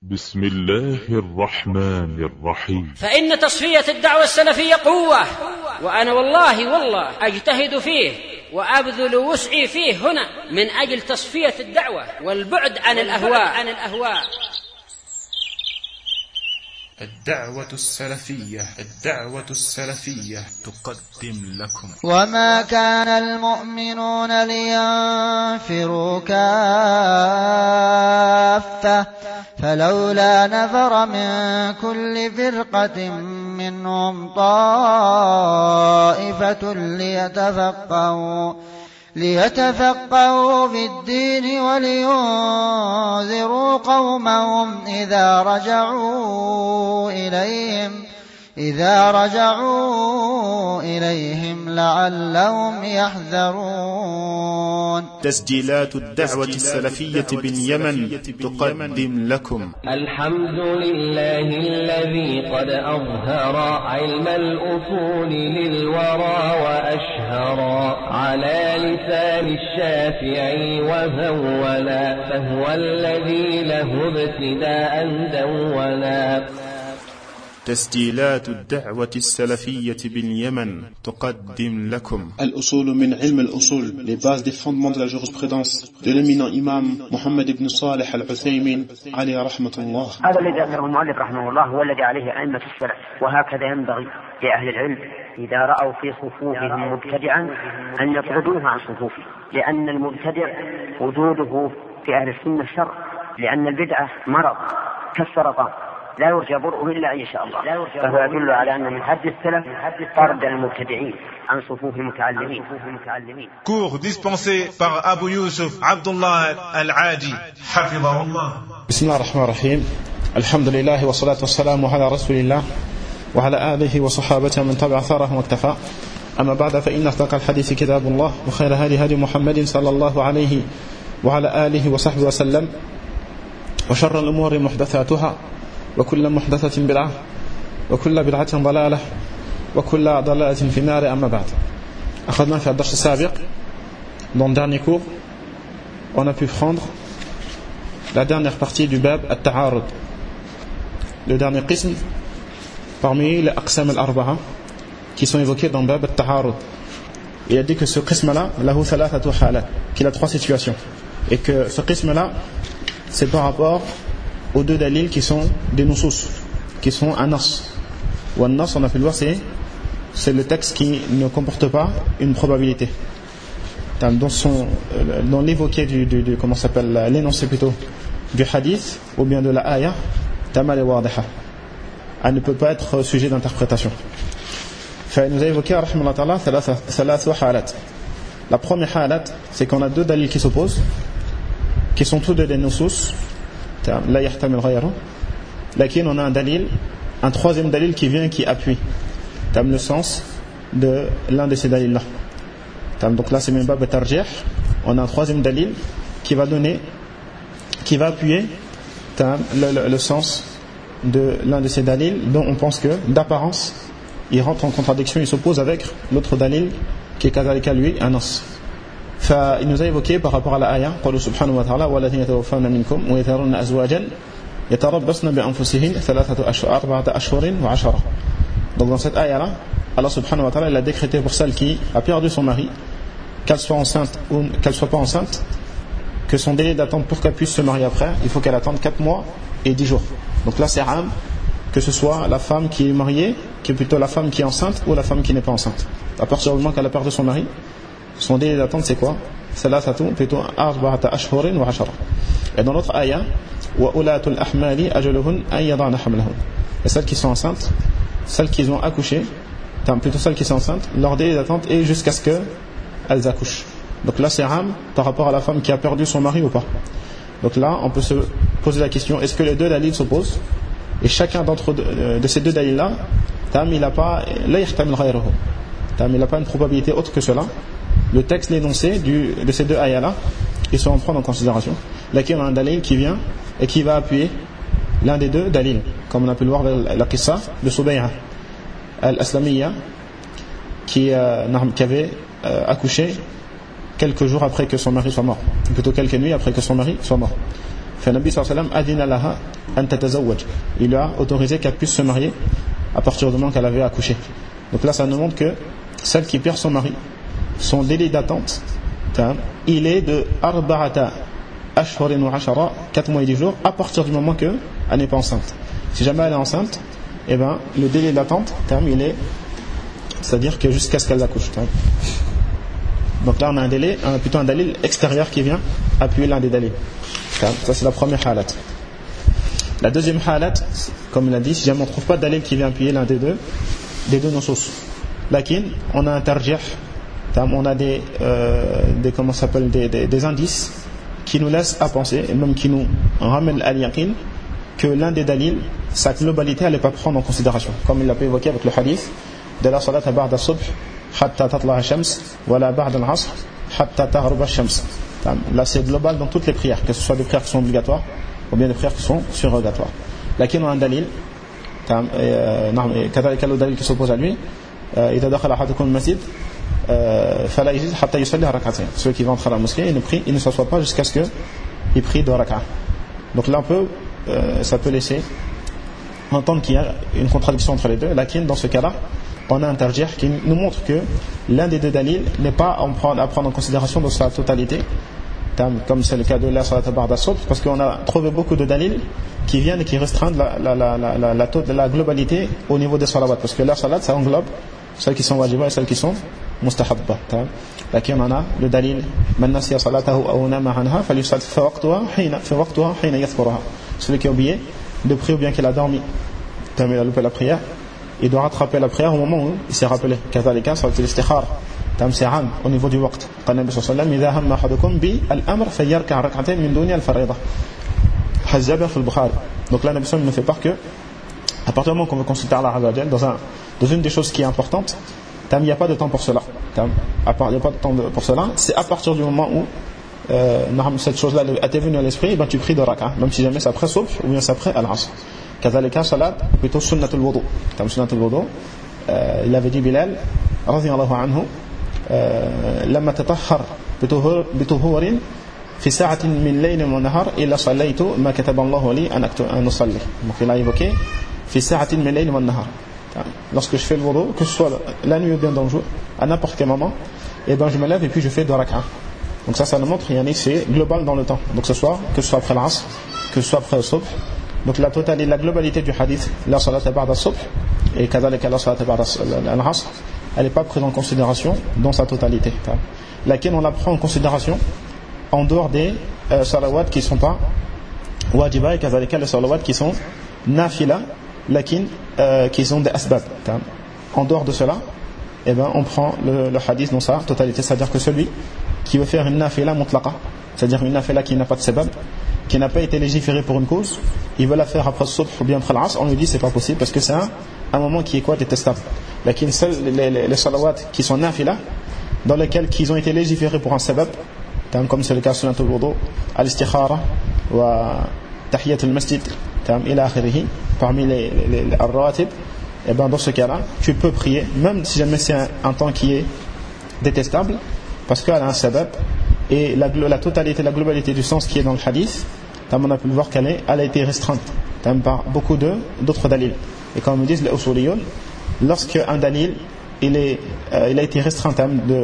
بسم الله الرحمن الرحيم. فإن تصفية الدعوة السلفية قوة، وأنا والله أجتهد فيه وأبذل وسعي فيه هنا من أجل تصفية الدعوة والبعد عن الأهواء. الدعوة السلفية تقدم لكم. وما كان المؤمنون لينفروا كافة فلولا نفر من كل فرقة منهم طائفة ليتفقهوا في الدين ولينذروا قومهم إذا رجعوا إليهم لعلهم يحذرون. تسجيلات الدعوة السلفية باليمن تقدم لكم. الحمد لله الذي قد أظهر علم الأصول للورى وأشهر على لسان الشافعي وهولا، فهو الذي له ابتداء دولا. تسجيلات الدعوة السلفية باليمن تقدم لكم. الأصول من علم الأصول, les bases des fondements de la jurisprudence de l'éminent imam Mohammed ibn Salih al-Uthaymin عليه رحمة الله. هذا الذي ذكره المؤلف رحمه الله هو الذي عليه أئمة السلف، وهكذا ينبغي لأهل العلم إذا رأوا في صفوفهم مبتدعا أن يطردوه عن صفوفه، لأن المبتدع وجوده في أهل السنة شر، لأن البدعة مرض كالسرطان لا يرجى برؤه إلا إن شاء الله، فهو يدل على أن من حد السلف طرد المبتدعين عن صفوف المتعلمين. Cours dispensé par Abu Yusuf Abdullah Al-Adi حفظه الله. بسم الله الرحمن الرحيم. الحمد لله والصلاة والسلام على رسول الله وعلى آله وصحابته من تبع ثاره واكتفى. أما بعد، فإن أصدق الحديث كتاب الله، وخير هدي محمد صلى الله عليه وعلى آله وصحبه وسلم، وشر الأمور محدثاتها، وكل محدثة بدعة، وكل بدعة ضلالة، وكل ضلالة في النار. أما بعد، أخذنا في الدرس السابق, dans le dernier cours, on a pu prendre la dernière partie du bab at-ta'arud, le dernier qism parmi les aqsam al-arba'a qui sont évoqués dans le bab at-ta'arud. Il a dit que ce qism-là, lahu thalathatu halat, qu'il a trois situations, et que ce qism-là, c'est par rapport aux deux dalils qui sont des nusus, qui sont un nas. Ou un nas, on a pu le voir, c'est le texte qui ne comporte pas une probabilité. Dans l'évoqué du comment s'appelle, l'énoncé plutôt du hadith ou bien de la ayah, tamal et wadiha, elle ne peut pas être sujet d'interprétation. Il nous a évoqué rahimahullah ta'ala thalathu halat. La première halat, c'est qu'on a deux dalils qui s'opposent, qui sont tous deux des nusus, la yahtamil ghayra, laquelle on a un troisième dalil qui vient, qui appuie le sens de l'un de ces dalils là. Donc là c'est même bab tarjih, on a un troisième dalil qui va appuyer le sens de l'un de ces dalils dont on pense que d'apparence il rentre en contradiction, il s'oppose avec l'autre dalil qui est kazalika lui un nas. Il nous a évoqué par rapport à la ayah, قال سبحانه وتعالى والذين يتوفون منكم ويذرون أزواجا يتربصن بأنفسهن 4 أشهر وعشرة. Donc dans cette ayah là, Allah subhanahu wa ta'ala il a décrété pour celle qui a perdu son mari, qu'elle soit enceinte ou qu'elle soit pas enceinte, que son délai d'attente pour qu'elle puisse se marier après, il faut qu'elle attende 4 mois et 10 jours. Donc là c'est ram, que ce soit la femme qui est mariée, qui est plutôt la femme qui est enceinte ou la femme qui n'est pas enceinte. À partir du moment qu'elle a perdu son mari, son délai d'attente c'est quoi? plutôt 4 أشهر وعشرة. Et dans l'autre ayah, وَأُولَاتُ الْأَحْمَالِ أَجَلُهُنْ أَنْ يَضَعْنَ حَمْلَهُنْ. Et celles qui sont enceintes, celles qui ont accouché, plutôt celles qui sont enceintes, leur délai d'attente est jusqu'à ce qu'elles accouchent. Donc là c'est ram par rapport à la femme qui a perdu son mari ou pas. Donc là on peut se poser la question, est-ce que les deux dalils s'opposent? Et chacun de ces deux dalils là, il n'a pas une probabilité autre que cela. Le texte, l'énoncé de ces deux ayahs là, ils sont à prendre en considération. Là on a un dalil qui vient et qui va appuyer l'un des deux dalils, comme on a pu le voir avec la qissa de Subay'a al-Aslamiyya qui avait accouché quelques jours après que son mari soit mort, plutôt quelques nuits après que son mari soit mort. فالنبي صلى الله عليه وسلم أذن لها أن تتزوج. Il lui a autorisé qu'elle puisse se marier à partir du moment qu'elle avait accouché. Donc là ça nous montre que celle qui perd son mari, son délai d'attente, il est de arba'ata ashhurin wa ashara, 4 mois et 10 jours, à partir du moment qu'elle n'est pas enceinte. Si jamais elle est enceinte, eh ben, le délai d'attente, il est, c'est-à-dire que jusqu'à ce qu'elle accouche. Donc là on a un délai, plutôt un dalil extérieur qui vient appuyer l'un des dalils. Ça c'est la première halat. La deuxième halat, comme il a dit, si jamais on ne trouve pas de dalil qui vient appuyer l'un des deux nusus. Lakin, on a un tarjih, on a des comment ça s'appelle, des indices qui nous laissent à penser, et même qui nous ramènent à l'yaqin, que l'un des dalils, sa globalité, elle n'est pas prendre en considération. Comme il l'a pu évoquer avec le hadith de la salat ba'da subh hatta tatla ash-shams wa la ba'da al-'asr hatta taghrib ash-shams. Là c'est global dans toutes les prières, que ce soit des prières qui sont obligatoires ou bien des prières qui sont surrogatoires. Lakin on a un dalil, كذلك le dalil qui s'oppose à lui, إذا دخل أحدكم المسجد فلا يجلس حتى يصلي ركعتين. Ceux qui vont entrer à la mosquée, ils ne s'assoient pas jusqu'à ce qu'ils prient 2 rak'ah. Donc là ça peut laisser entendre qu'il y a une contradiction entre les deux. Lakin dans ce cas-là, on a un tarjih qui nous montre que l'un des deux dalils n'est pas à prendre en considération dans sa totalité, comme c'est le cas de la salat ba'da subh, parce qu'on a trouvé beaucoup de dalils qui viennent et qui restreignent la globalité au niveau des salawats, parce que la salat ça englobe celles qui sont wajiba et celles qui sont mustahabba. Lakin on a le dalil man nasiya salatahu aw nama anha falyusalli fi waqtiha hina yadhkuruha. Celui qui a oublié de prier ou bien qu'il a dormi, il a loupé la prière, il doit rattraper la prière au moment où il s'est rappelé. Kazalika salat al-istikhara c'est am au niveau du waqt. Qala Nabi sallallahu alayhi wa sallam idha hamma ahadukum bi al-amr falyarka' rak'atayn min duni al-fariida. Hadith Jabir fi al-Bukhari. Donc là Nabi sallallahu alayhi wa sallam ne fait part que à partir du moment qu'on veut consulter Allah Azza wa Jalla dans une des choses qui est importante, il n'y a pas de temps pour cela. Il n'y a pas de temps pour cela. C'est à partir du moment où cette chose-là a été venue à l'esprit, ben tu pries 2 rak'ah, même si jamais c'est après subh ou bien c'est après al-'asr. Kazalika salat plutôt sunnatul wudu. Sunnatul wudu, il avait dit Bilal radiyallahu anhu, لما تطهر بطهور في ساعة من ليل ونهار إلا صليت ما كتب الله لي أن أصلي. Donc il a évoqué في ساعة من ليل والنهار. Lorsque je fais le wudu, que ce soit la nuit ou bien dans le jour, à n'importe quel moment, et ben je me lève et puis je fais 2 rak'ah. Donc ça nous montre, c'est global dans le temps. Donc que ce soit après l'asr, que ce soit après le subh. Donc la totalité, la globalité du hadith, la salat ba'da subh et kadhalika la salat ba'da al-'asr, elle n'est pas prise en considération dans sa totalité. Laquelle on la prend en considération en dehors des salawats qui ne sont pas wajiba et kadhalika les salawats qui sont nafila, lakin qui sont des asbab. En dehors de cela, eh ben, on prend le hadith dans sa totalité, c'est-à-dire que celui qui veut faire une nafila mutlaqa, c'est-à-dire une nafila qui n'a pas de sabab, qui n'a pas été légiférée pour une cause, il veut la faire après le subh ou bien après l'asr, on lui dit c'est pas possible parce que c'est un moment qui est quoi, détestable. Lakin les salawats qui sont nafila, dans lesquels ils ont été légiférés pour un sabab, comme c'est le cas sur sunnat al-wudu, al-istikhara wa tahiyat al-masjid ila akhirih, parmi les ar-rawatib, et ben dans ce cas-là tu peux prier même si jamais c'est un temps qui est détestable parce qu'elle a un sabab, et la totalité, la globalité du sens qui est dans le hadith, on a pu le voir qu'elle a été restreinte par beaucoup d'autres dalils. Et comme me disent les usuliyoun, lorsque un dalil il a été restreint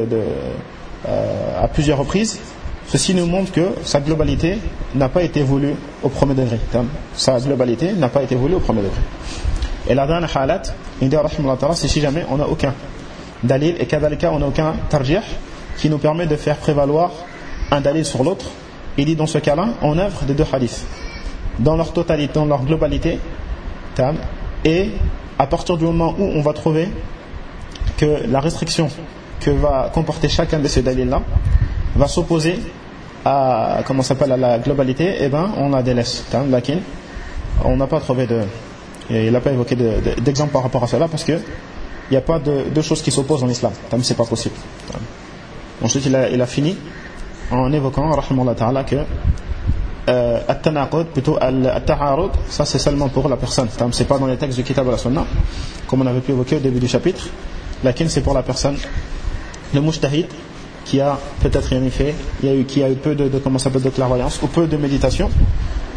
à plusieurs reprises, ceci nous montre que sa globalité n'a pas été voulue au premier degré. Sa globalité n'a pas été voulue au premier degré. Et la dernière halat, il dit c'est si jamais on n'a aucun dalil et kadhalika on n'a aucun tarjih qui nous permet de faire prévaloir un dalil sur l'autre. Il dit dans ce cas-là, on œuvre des 2 hadiths dans leur totalité, dans leur globalité, et à partir du moment où on va trouver que la restriction que va comporter chacun de ces dalils-là va s'opposer à la globalité, et ben on la délaisse. Lakin on n'a pas trouvé il n'a pas évoqué d'exemple par rapport à cela parce que il n'y a pas de choses qui s'opposent en islam. C'est pas possible. Ensuite il a fini en évoquant rahimahullah ta'ala que at-tanaqud, plutôt at-ta'arud, ça c'est seulement pour la personne. C'est pas dans les textes du kitab et la sunna comme on avait pu évoquer au début du chapitre. Lakin c'est pour la personne, le mujtahid qui a peut-être rien fait, qui a eu peu de clairvoyance ou peu de méditation,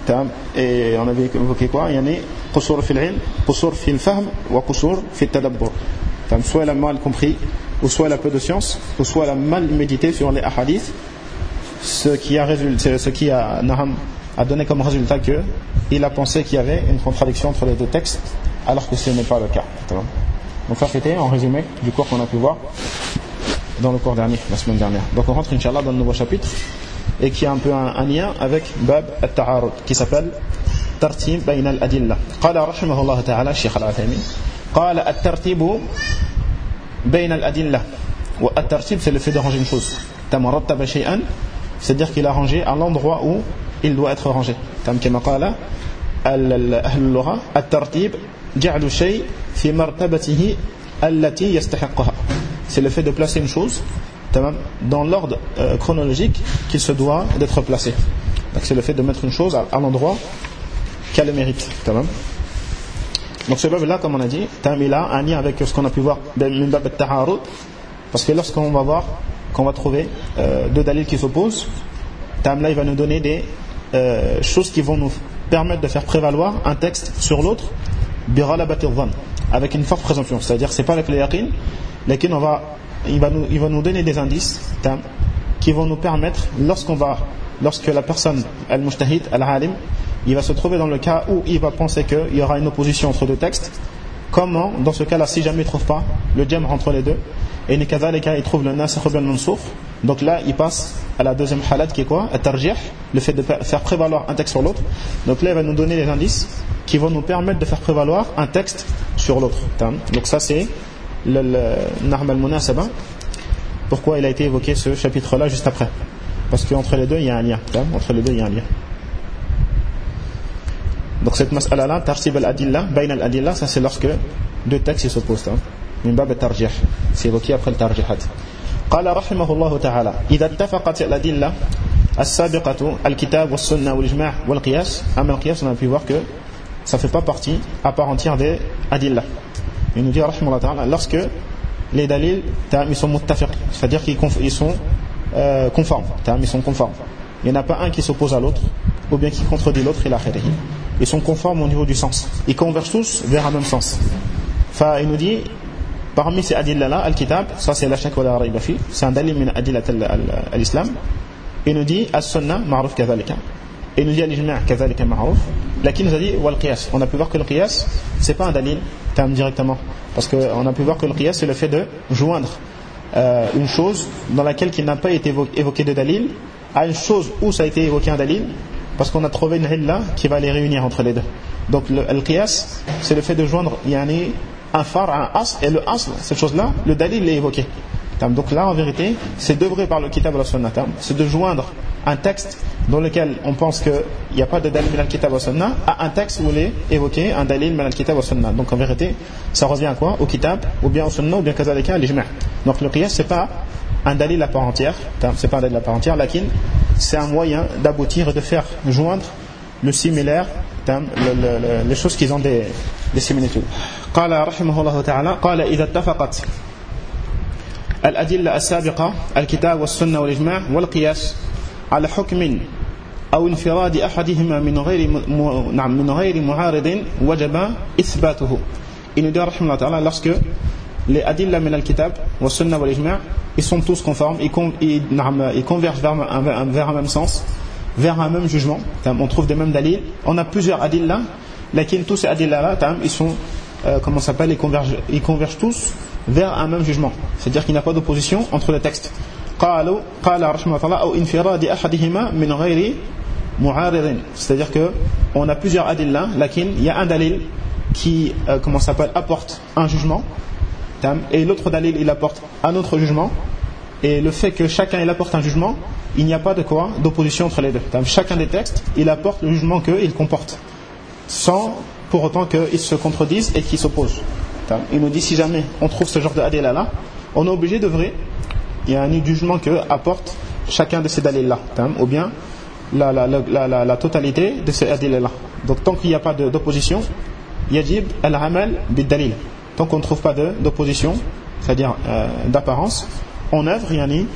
Et on avait évoqué quoi? يعني قصور في العلم, قصور في الفهم, وقصور في التدبر. Soit elle a mal compris, ou soit elle a peu de science, ou soit elle a mal médité sur les hadiths, ce qui a donné comme résultat qu'il a pensé qu'il y avait une contradiction entre les deux textes, alors que ce n'est pas le cas. Donc ça c'était en résumé du cours qu'on a pu voir dans le cours dernier, la semaine dernière. Donc on rentre Inch'Allah dans le nouveau chapitre, et qui a un peu un lien avec Bab al-Ta'arud, qui s'appelle Tartib bayna al-Adilla. Qala rahimahullah ta'ala, Cheikh al-Uthaymin, qala at-tartibu bayna al-Adilla. Wa at-tartib, c'est le fait de ranger une chose. Tamarattaba shay'an, c'est-à-dire qu'il a rangé à l'endroit où il doit être rangé. Kama qala أهل اللغة الترتيب جعل الشيء في مرتبته التي يستحقها. C'est le fait de placer une chose dans l'ordre chronologique qu'il se doit d'être placé. Donc c'est le fait de mettre une chose à l'endroit qu'elle mérite. Donc ce bab là, comme on a dit, il a un lien avec ce qu'on a pu voir min bab al-ta'arud, parce que lorsqu'on va voir qu'on va trouver deux dalils qui s'opposent, là il va nous donner des choses qui vont nous permettre de faire prévaloir un texte sur l'autre bi-ghalabati adh-dhann, avec une forte présomption. C'est-à-dire c'est pas avec le yaqin, lakin il va nous donner des indices qui vont nous permettre, lorsque la personne al-mujtahid, al-alim, il va se trouver dans le cas où il va penser qu'il y aura une opposition entre deux textes, comment dans ce cas-là, si jamais il ne trouve pas le jam' entre les deux, et kadhalika il trouve le nasikh ou le mansukh, donc là il passe à la deuxième halat qui est quoi? At-tarjih, le fait de faire prévaloir un texte sur l'autre. Donc là il va nous donner des indices qui vont nous permettre de faire prévaloir un texte sur l'autre. Donc ça c'est le Nahm al-Munasaba. Pourquoi il a été évoqué ce chapitre là juste après? Parce qu'entre les deux il y a un lien. Donc cette mas'ala là, tartib al-adilla bayna al-adilla, ça c'est lorsque deux textes s'opposent. Min bab al-tarjih, c'est évoqué après le tarjihat. قال رحمه الله تعالى إذا اتفقت الأدلة السابقة الكتاب والسنة والإجماع والقياس. أما القياس on a pu voir que ça fait pas partie à part entière des adillah. Il nous dit رحمه الله تعالى lorsque les dalils ils sont muttafiq, c'est-à-dire qu'ils sont conformes, ils sont conformes. Il n'y en a pas un qui s'oppose à l'autre ou bien qui contredit l'autre, ils sont conformes au niveau du sens, ils convergent tous vers un même sens. Il nous dit parmi ces adillah là, al-kitab, ça c'est la shak wa la rayba fi, c'est un dalil min adillat al-islam. Il nous dit as-sunnah ma'ruf kadhalika, il nous dit al-ijma' kadhalika ma'ruf, lakin nous a dit wal qiyas. On a pu voir que le qiyas c'est pas un dalil directement, parce qu'on a pu voir que le qiyas c'est le fait de joindre une chose dans laquelle il n'a pas été évoqué de dalil à une chose où ça a été évoqué un dalil, parce qu'on a trouvé une illa qui va les réunir entre les deux. Donc le qiyas c'est le fait de joindre un phare, un asl, et le asl, cette chose-là, le dalil est évoqué. Donc là, en vérité, c'est d'œuvrer par le kitab wa sunnah, c'est de joindre un texte dans lequel on pense qu'il n'y a pas de dalil min al-kitab wa sunnah à un texte où il est évoqué un dalil min al-kitab wa sunnah. Donc en vérité, ça revient à quoi? Au kitab, ou bien au sunnah, ou bien kazalika al-ijma'. Donc le qiyas, c'est pas un dalil à part entière, lakin c'est un moyen d'aboutir et de faire joindre le similaire, les choses qui ont des similitudes. قال رحمه الله تعالى قال إذا اتفقت الأدلة السابقة الكتاب والسنة والإجماع والقياس على حكم أو انفراد أحدهما من غير معارض وجب إثباته. Il nous dit رحمه الله تعالى lorsque les adillah min al-kitab wa sunna wal ijma' ils sont tous conformes, ils convergent vers un même sens, vers un même jugement, on trouve des mêmes dalils, on a plusieurs adillah, lakin tous ces adillah là ils sont ils convergent tous vers un même jugement, c'est-à-dire qu'il n'y a pas d'opposition entre les textes. C'est-à-dire que on a plusieurs adillah, lakin il y a un dalil qui apporte un jugement, et l'autre dalil il apporte un autre jugement, et le fait que chacun il apporte un jugement, il n'y a pas d'opposition entre les deux. Chacun des textes il apporte le jugement qu'il comporte, sans pour autant qu'ils se contredisent et qu'ils s'opposent. Il nous dit si jamais on trouve ce genre de adillah là, on est obligé d'œuvrer. Il y a un jugement que apporte chacun de ces dalils là, ou bien la totalité de ces adillah là. Donc tant qu'il n'y a pas d'opposition, yajib al-amal bid-dalil. Tant qu'on ne trouve pas d'opposition, c'est-à-dire d'apparence, on œuvre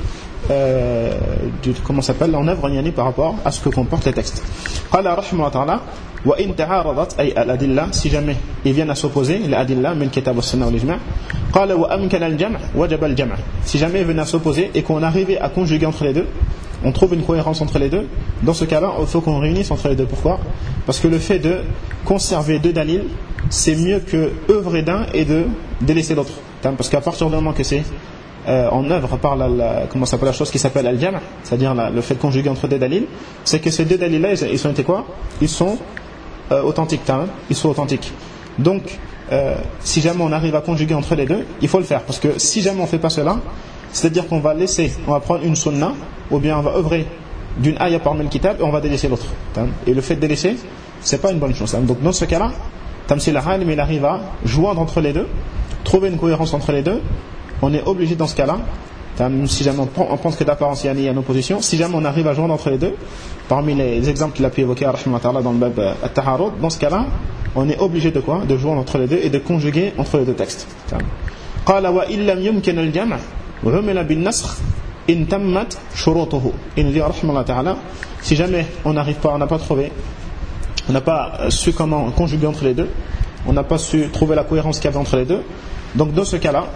comment s'appelle, en œuvre par rapport à ce que comportent les textes. قال رحمه الله تعالى وإن تعارضت أي الأدلة si jamais ils viennent à s'opposer الأدلة من كتاب والسنة والإجماع قال وأمكن الجمع وجب الجمع si jamais ils viennent à s'opposer et qu'on arrive à conjuguer entre les deux, on trouve une cohérence entre les deux, dans ce cas-là il faut qu'on réunisse entre les deux. Pourquoi? Parce que le fait de conserver deux dalils, c'est mieux que œuvrer d'un et de délaisser l'autre, parce qu'à partir du moment que c'est en œuvre par comment s'appelle la chose qui s'appelle al-jam', c'est-à-dire le fait de conjuguer entre deux dalils, c'est que ces deux dalils-là ils sont été quoi? Ils sont authentiques, ils sont authentiques. Donc si jamais on arrive à conjuguer entre les deux, il faut le faire, parce que si jamais on fait pas cela, c'est-à-dire qu'on va on va prendre une sunna, ou bien on va œuvrer d'une ayah parmi le kitab et on va délaisser l'autre. Et le fait de délaisser, c'est pas une bonne chose. Donc dans ce cas-là, si l'alim il arrive à joindre entre les deux, trouver une cohérence entre les deux, on est obligé dans ce cas-là, si jamais on pense que d'apparence il y a une opposition, si jamais on arrive à joindre entre les deux, parmi les exemples qu'il a pu évoquer dans le bab at-taharud, dans ce cas-là, on est obligé de quoi? De joindre entre les deux et de conjuguer entre les deux textes. قال وإن لم يمكن الجمع وعمل بالنسخ إن تمت شروطه. Il nous dit رحمه الله تعالى, si jamais on n'arrive pas, on n'a pas trouvé, on n'a pas su comment conjuguer entre les deux, on n'a pas su trouver la cohérence qu'il y avait entre les deux, donc dans ce cas-là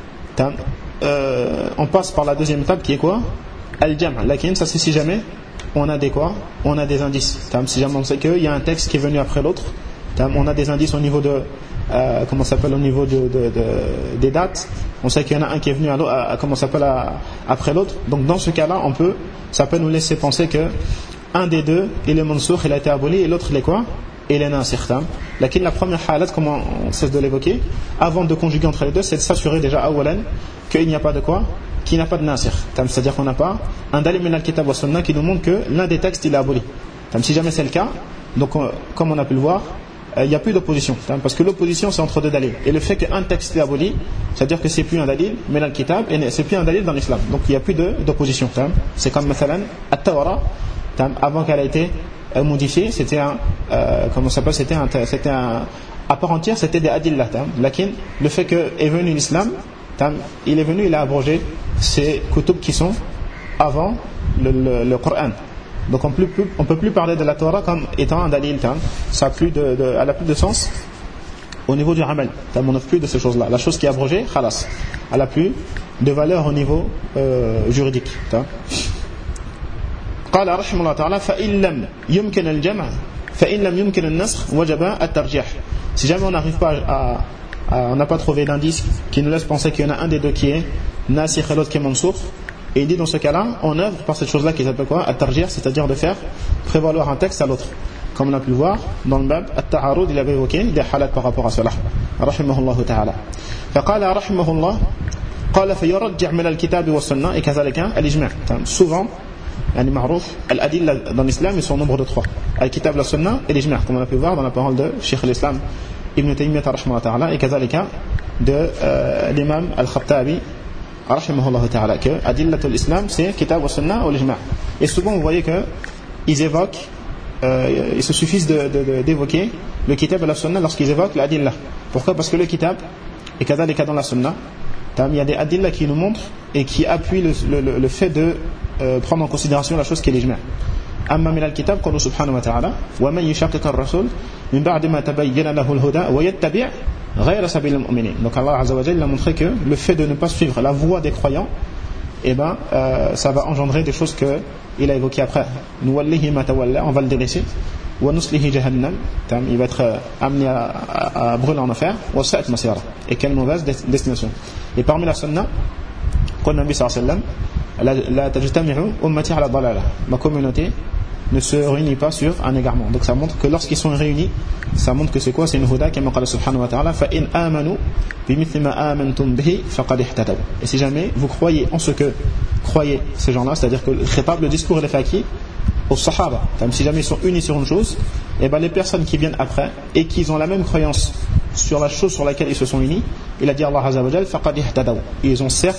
on passe par la deuxième étape qui est quoi? Al-jam'. Lakin, ça c'est si jamais on a des quoi? On a des indices. Si jamais on sait qu'il y a un texte qui est venu après l'autre, on a des indices au niveau de comment s'appelle, au niveau des dates, on sait qu'il y en a un qui est venu comment s'appelle après l'autre, donc dans ce cas-là ça peut nous laisser penser que un des deux il est mansoukh, il a été aboli, et l'autre il est quoi? Il est nasikh. Lakin la première halat, comme on cesse de l'évoquer, avant de conjuguer entre les deux, c'est de s'assurer déjà awalan qu'il n'y a pas de quoi? Qu'il n'y a pas de nasikh. C'est-à-dire qu'on n'a pas un dalil min al-kitab wa sunnah qui nous montre que l'un des textes il est aboli. Si jamais c'est le cas, donc comme on a pu le voir, il n'y a plus d'opposition, parce que l'opposition c'est entre deux dalils, et le fait qu'un texte est aboli, c'est-à-dire que c'est plus un dalil min al-kitab et c'est plus un dalil dans l'islam, donc il n'y a plus d'opposition. C'est comme mathalan at-Tawra, avant qu'elle ait été modifiée, c'était comment ça s'appelle, c'était à part entière, c'était des adillah. Lakin le fait que est venu l'islam, il est venu, il a abrogé ces kutub qui sont avant le Coran. Donc on peut plus parler de la Torah comme étant un dalil, ça a plus elle a plus de sens au niveau du amal. On n'a plus de ces choses-là. La chose qui est abrogée, khalas, elle a plus de valeur au niveau juridique. قال رحمه الله تعالى فإن لم يمكن الجمع فإن لم يمكن النسخ وجب الترجيح. Si jamais on n'arrive pas on n'a pas trouvé d'indice qui nous laisse penser qu'il y en a un des deux qui est nasikh et l'autre qui est mansoukh, et il dit dans ce cas-là on œuvre par cette chose-là qui s'appelle quoi? At-tarjih, c'est-à-dire de faire prévaloir un texte à l'autre, comme on a pu le voir dans le bab at-taharud. Il avait évoqué des halats par rapport à cela rahimahullah ta'ala. فقال رحمه الله قال فيرجع من الكتاب والسنة et كذلك الإجماع. Souvent يعني معروف الأدلة dans l'islam ils sont au nombre de trois: al-kitab, la sunna et l'ijma', comme on a pu voir dans la parole de Cheikh al-Islam Ibn Taymiyyah rahimahullah ta'ala, et كذلك de l'imam al-Khattabi rahimahullah ta'ala, que adillatul islam c'est kitab wa sunna ou l'ijma'. Et souvent vous voyez que ils évoquent ils se suffisent d'évoquer le kitab et la sunna lorsqu'ils évoquent l'adillah. Pourquoi? Parce que le kitab et كذلك dans la sunna il y a des adillah qui nous montrent et qui appuient le fait de prendre en considération la chose qui est l'ijma'. أما من الكتاب قوله سبحانه وتعالى ومن يشاقق الرسول من بعد ما تبين له الهدى ويتبع غير سبيل المؤمنين. Donc Allah Azza wa Jalla a montré que le fait de ne pas suivre la voie des croyants, ça va engendrer des choses que il a évoquées après. نوليه ما تولى, on va le délaisser. ونصله جهنم, il va être amené à brûler en enfer. وساءت مصيره, et quelle mauvaise destination. Et parmi la sunna, قال النبي صلى الله عليه وسلم لا تجتمع أمتي على ضلالة, ma communauté ne se réunit pas sur un égarement. Donc ça montre que lorsqu'ils sont réunis, ça montre que c'est quoi? C'est une huda, comme قال سبحانه وتعالى فإن آمنوا بمثل ما آمنتم به فقد اهتدوا. Et si jamais vous croyez en ce que croyaient ces gens-là, c'est-à-dire que le khitab, le discours, il est fait à qui? Aux sahaba. Si jamais ils sont unis sur une chose, et les personnes qui viennent après et qui ont la même croyance sur la chose sur laquelle ils se sont unis, il a dit Allah Azza wa Jal faqad ihtadaw. Ils ont certes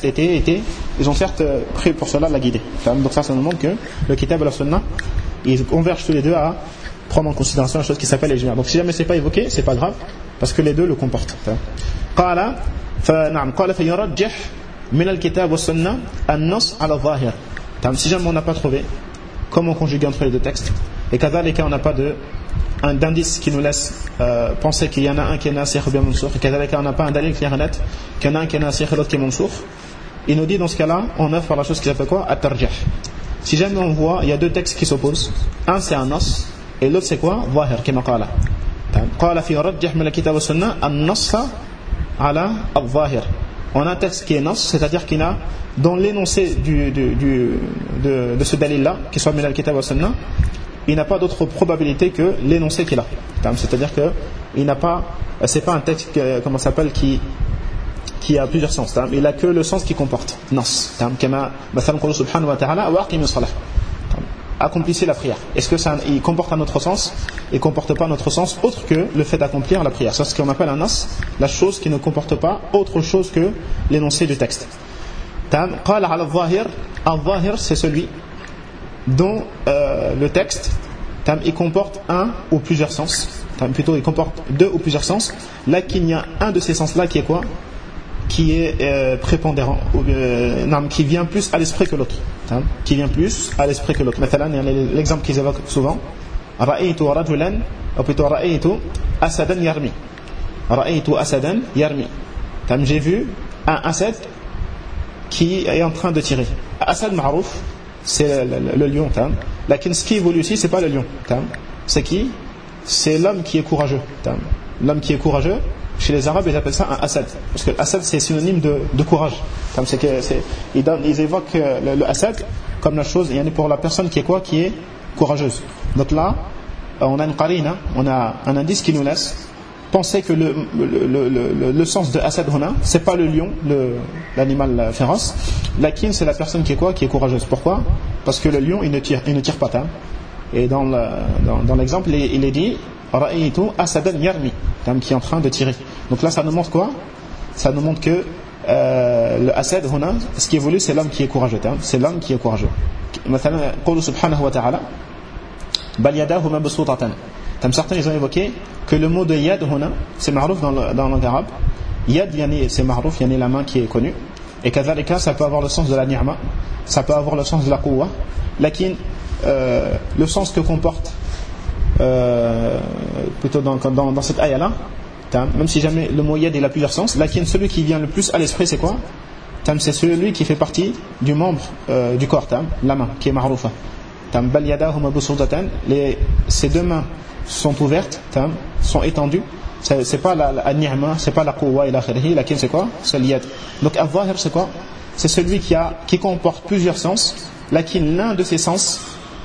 pris pour cela la guidée. Donc ça nous montre que le kitab et la sunna, ils convergent tous les deux à prendre en considération la chose qui s'appelle l'ijma'. Donc si jamais c'est pas évoqué, c'est pas grave, parce que les deux le comportent. قال فيرجح min al-kitab wa sunnah an-nas ala al-zahir. Si jamais on n'a pas trouvé comment conjuguer entre les deux textes, et kadhalika on n'a pas d'indice qui nous laisse penser qu'il y en a un qui est nasikh ou bien mansoukh, et kadhalika on n'a pas un dalil clair et net qu'il y en a un qui est nasikh et l'autre qui est mansoukh, il nous dit dans ce cas-là on œuvre par la chose qui s'appelle quoi? At-tarjih. Si jamais on voit il y a deux textes qui s'opposent, un c'est un nas et l'autre c'est quoi? Zahir, kama qala qala fi rajjih min al-kitab wa sunnah an-nass ala al-zahir. On a un texte qui est nas, c'est-à-dire qu'il a dans l'énoncé de ce dalil-là, qui soit min al-kitab wa sunnah, il n'a pas d'autre probabilité que l'énoncé qu'il a. C'est-à-dire que il n'a pas, c'est pas un texte comment ça s'appelle qui a plusieurs sens. Il a que le sens qu'il comporte. Nas. Kama mathalan qulu subhanahu wa ta'ala wa aqimis salah. Accomplissez la prière. Est-ce que ça il comporte un autre sens? Il comporte pas un autre sens autre que le fait d'accomplir la prière. C'est ce qu'on appelle un nas, la chose qui ne comporte pas autre chose que l'énoncé du texte. Qala ala al-zahir. Al-zahir c'est celui dont le texte il comporte un ou plusieurs sens. Plutôt il comporte deux ou plusieurs sens. Là qu'il y a un de ces sens là qui est quoi? Qui est prépondérant, qui vient plus à l'esprit que l'autre. Qui vient plus à l'esprit que l'autre. Mathalan, il y a l'exemple qu'ils évoquent souvent. Ra'aytu rajulan, ou plutôt ra'aytu asadan yarmi. Ra'aytu asadan yarmi. J'ai vu un asad qui est en train de tirer. Asad ma'rouf, c'est le lion. Lakin ce qui évolue ici, c'est pas le lion. C'est qui? C'est l'homme qui est courageux. L'homme qui est courageux, chez les Arabes, ils appellent ça un asad. Parce que l'asad, c'est synonyme de courage. Ils évoquent le asad comme la chose, pour la personne qui est quoi? Qui est courageuse. Donc là, on a une qarina, on a un indice qui nous laisse penser que le sens de asad huna, c'est pas le lion, l'animal féroce. Lakin, c'est la personne qui est quoi? Qui est courageuse. Pourquoi? Parce que le lion, il ne tire pas. Et dans l'exemple, il est dit Ra'aytu asadan yarmi, qui est en train de tirer. Donc là ça nous montre quoi? Ça nous montre que le asad huna, ce qui évolue, c'est l'homme qui est courageux. C'est l'homme qui est courageux. Mathalan qulu subhanahu wa ta'ala bal yadahu mabsutatan. Certains ils ont évoqué que le mot de yad huna, c'est ma'rouf dans la langue arabe. Yad c'est ma'rouf, la main qui est connue. Et kadhalika ça peut avoir le sens de la ni'ma, ça peut avoir le sens de la quwwa. Lakin le sens que comporte plutôt dans cette ayah là, même si jamais le mot yad il a plusieurs sens, lakin celui qui vient le plus à l'esprit c'est quoi? C'est celui qui fait partie du membre du corps, la main qui est ma'roufa. Bal yadahu mabsutatan, ces deux mains sont ouvertes, sont étendues. C'est pas la ni'ma, c'est pas la quwwa ila akhirih, lakin c'est quoi? C'est l'yad. Donc al-zahir c'est quoi? C'est celui qui comporte plusieurs sens, lakin l'un de ces sens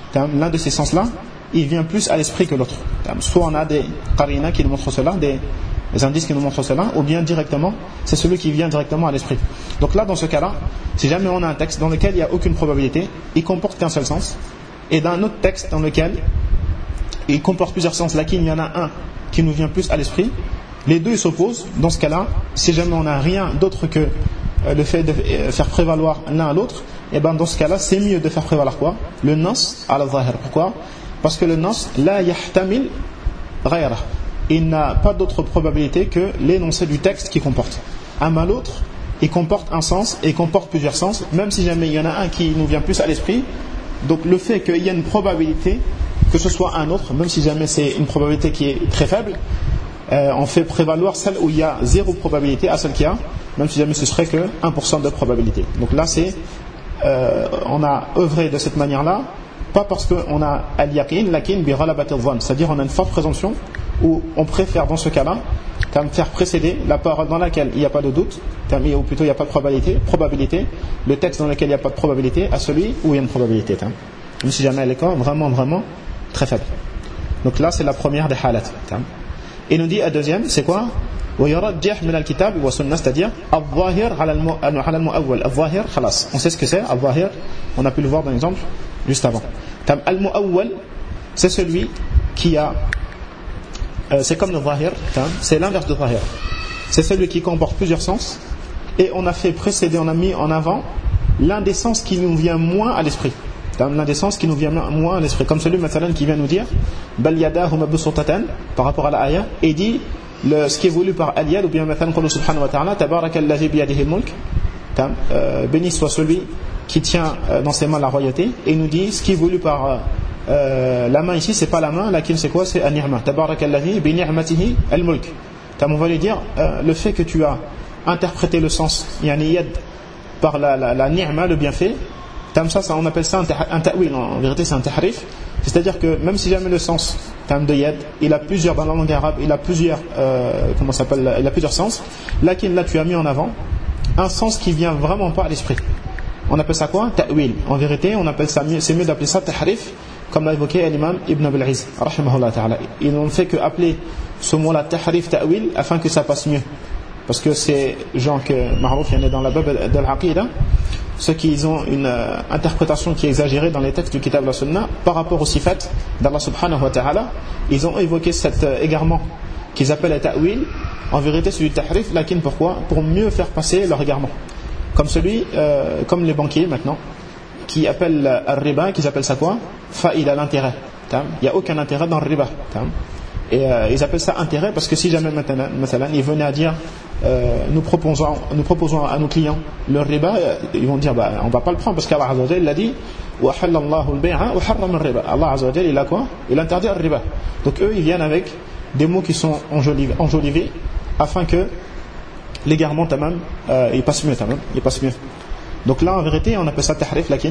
là il vient plus à l'esprit que l'autre. Soit on a des qarina qui nous montrent cela, des indices qui nous montrent cela, ou bien directement, c'est celui qui vient directement à l'esprit. Donc là, dans ce cas-là, si jamais on a un texte dans lequel il n'y a aucune probabilité, il comporte qu'un seul sens, et dans un autre texte dans lequel il comporte plusieurs sens, là il y en a un qui nous vient plus à l'esprit, les deux s'opposent. Dans ce cas-là, si jamais on n'a rien d'autre que le fait de faire prévaloir l'un à l'autre, et ben dans ce cas-là, c'est mieux de faire prévaloir quoi? Le nas à la zahir. Pourquoi? Parce que le nas, la yahtamil ghayra. Il n'a pas d'autre probabilité que l'énoncé du texte qui comporte. À l'autre, il comporte un sens et il comporte plusieurs sens, même si jamais il y en a un qui nous vient plus à l'esprit. Donc le fait qu'il y ait une probabilité que ce soit un autre, même si jamais c'est une probabilité qui est très faible, on fait prévaloir celle où il y a zéro probabilité à celle qui a, même si jamais ce serait que 1% de probabilité. Donc là on a œuvré de cette manière-là, pas parce qu'on a al-yaqin, lakin bi ghalabati adh-dhann, c'est-à-dire on a une forte présomption où on préfère dans ce cas-là faire précéder la parole dans laquelle il n'y a pas de doute, ou plutôt il n'y a pas de probabilité, le texte dans lequel il n'y a pas de probabilité à celui où il y a une probabilité, même si jamais elle est vraiment très faible. Donc là c'est la première des halat. Et nous dit la deuxième, c'est quoi? ويرجح من الكتاب والسنة, c'est-à-dire الظاهر على المؤول. الظاهر خلاص, on sait ce que c'est. الظاهر, on a pu le voir dans l'exemple juste avant. المؤول, c'est celui qui a c'est comme le zahir, c'est l'inverse de zahir. C'est celui qui comporte plusieurs sens et on a fait précéder, on a mis en avant l'un des sens qui nous vient moins à l'esprit. L'un des sens qui nous vient moins à l'esprit, comme celui mathalan qui vient nous dire bal yadahu mabsutatan par rapport à la ayah, et dit ce qui est voulu par al-yad, ou bien mathalan qulu subhanahu wa ta'ala tabarakalladhi biyadihi al-mulk béni soit celui qui tient dans ses mains la royauté, et il nous dit ce qui est voulu par la main ici, c'est pas la main, laquelle c'est quoi? C'est an-ni'ma. Tabarakalladhi bi ni'matihi al-mulk. On va lui dire le fait que tu as interprété le sens yani yad par la ni'ma, le bienfait, ça on appelle ça un ta'wil, en vérité c'est un tahrif, c'est-à-dire que même si jamais le sens de yad, il a plusieurs, dans la langue arabe, il a plusieurs il a plusieurs sens, là tu as mis en avant un sens qui vient vraiment pas à l'esprit. On appelle ça quoi? Ta'wil. En vérité, on appelle ça, c'est mieux d'appeler ça tahrif, comme l'a évoqué l'imam Ibn Abil Izz, rahimahullah ta'ala. Ils n'ont fait que appeler ce mot-là tahrif, ta'wil, afin que ça passe mieux. Parce que c'est genre que, Ma'rouf, il y en a dans la bab de l'Aqida, ceux qui ont une interprétation qui est exagérée dans les textes du Kitab la Sunna par rapport aux sifat d'Allah subhanahu wa ta'ala, ils ont évoqué cet égarement qu'ils appellent ta'wil. En vérité, c'est du tahrif, lakin pourquoi? Pour mieux faire passer leur égarement. Comme les banquiers maintenant, qui appellent al-riba, qui appellent ça quoi? Fa'ida, l'intérêt. Il n'y a aucun intérêt dans le riba. Et ils appellent ça intérêt parce que si jamais maintenant ils venaient à dire nous proposons à nos clients le riba, ils vont dire on va pas le prendre parce qu'Allah Azza wa Jalla l'a dit wa halallahu al-bay'a wa harrama al-riba. Allah Azza wa Jalla il a quoi? Il interdit le riba. Donc eux ils viennent avec des mots qui sont enjolivés afin que l'égarement il passe mieux Donc là en vérité on appelle ça tahrif, lakin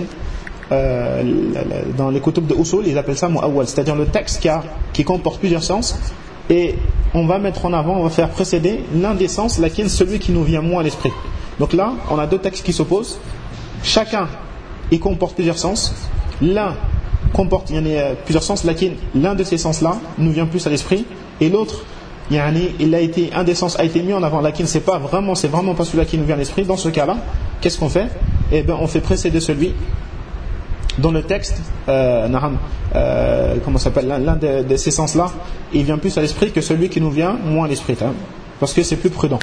dans les kutub de usul ils appellent ça mu'awwal, c'est-à-dire le texte qui comporte plusieurs sens, et on va mettre en avant, on va faire précéder l'un des sens, lakin celui qui nous vient moins à l'esprit. Donc là on a deux textes qui s'opposent, chacun il comporte plusieurs sens, l'un comporte plusieurs sens, lakin l'un de ces sens là nous vient plus à l'esprit, et l'autre un des sens a été mis en avant, lakin c'est vraiment pas celui-là qui nous vient à l'esprit. Dans ce cas-là, qu'est-ce qu'on fait? On fait précéder celui dont le texte, l'un de ces sens-là, il vient plus à l'esprit que celui qui nous vient moins à l'esprit, parce que c'est plus prudent.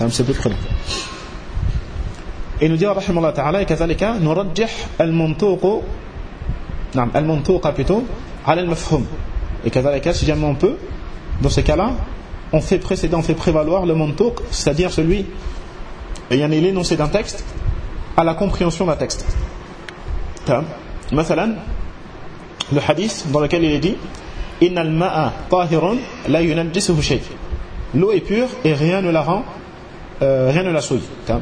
Et nous dit rahimahullah ta'ala, et kazalika nurajjih al-mantuq plutôt ala al-mafhum. Et kazalika, si jamais on peut, dans ce cas-là, on fait prévaloir le mantuq, c'est-à-dire l'énoncé d'un texte à la compréhension d'un texte. Mathalan, le hadith dans lequel il est dit innal ma'a tahirun la yunajjisuhu shay. L'eau est pure et rien ne la rend, rien ne la souille.